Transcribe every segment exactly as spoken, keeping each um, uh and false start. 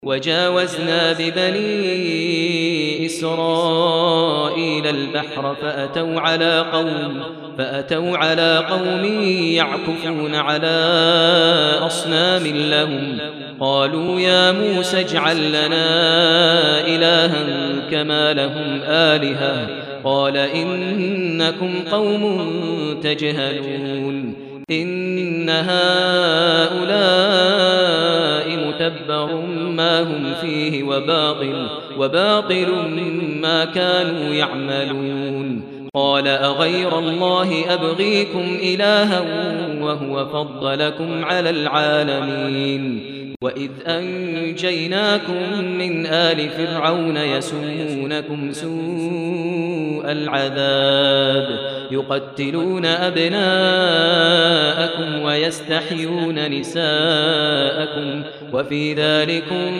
وجاوزنا ببني إسرائيل البحر فأتوا على قوم فأتوا على قوم يعكفون على أصنام لهم قالوا يا موسى اجعل لنا إلها كما لهم آلهة قال إنكم قوم تجهلون إن هؤلاء متبر ما هم فيه وباطل, وباطل ما كانوا يعملون قال أغير الله أبغيكم إلها وهو فضلكم على العالمين وإذ أنجيناكم من آل فرعون يسومونكم سوء العذاب يقتلون أبناءكم ويستحيون نساءكم وفي ذلكم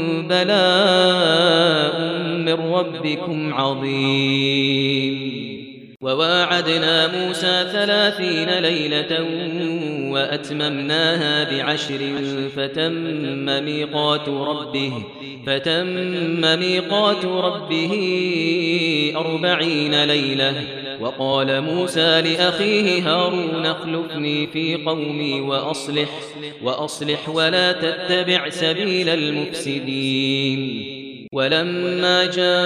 بلاء من ربكم عظيم وواعدنا موسى ثلاثين ليلة وأتممناها بعشر فتم ميقات ربه فتم ميقات ربه أربعين ليلة وقال موسى لأخيه هارون اخلفني في قومي وأصلح وأصلح ولا تتبع سبيل المفسدين ولما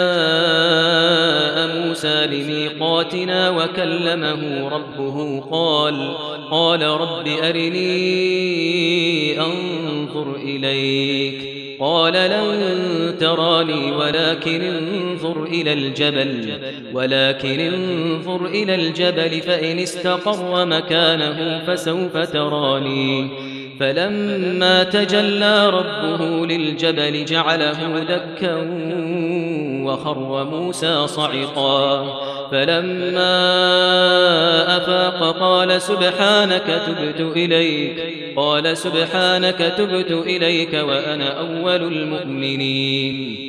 جاء موسى لميقاتنا وكلمه ربه قال قال رب أرني أنظر إليك قال لن تراني ولكن انظر إلى الجبل ولكن انظر إلى الجبل فإن استقر مكانه فسوف تراني فلما تجلى ربه للجبل جعله دكا وخر موسى صعقا فلما أفاق قال سبحانك تبت إليك قال سبحانك تبت إليك وأنا أول المؤمنين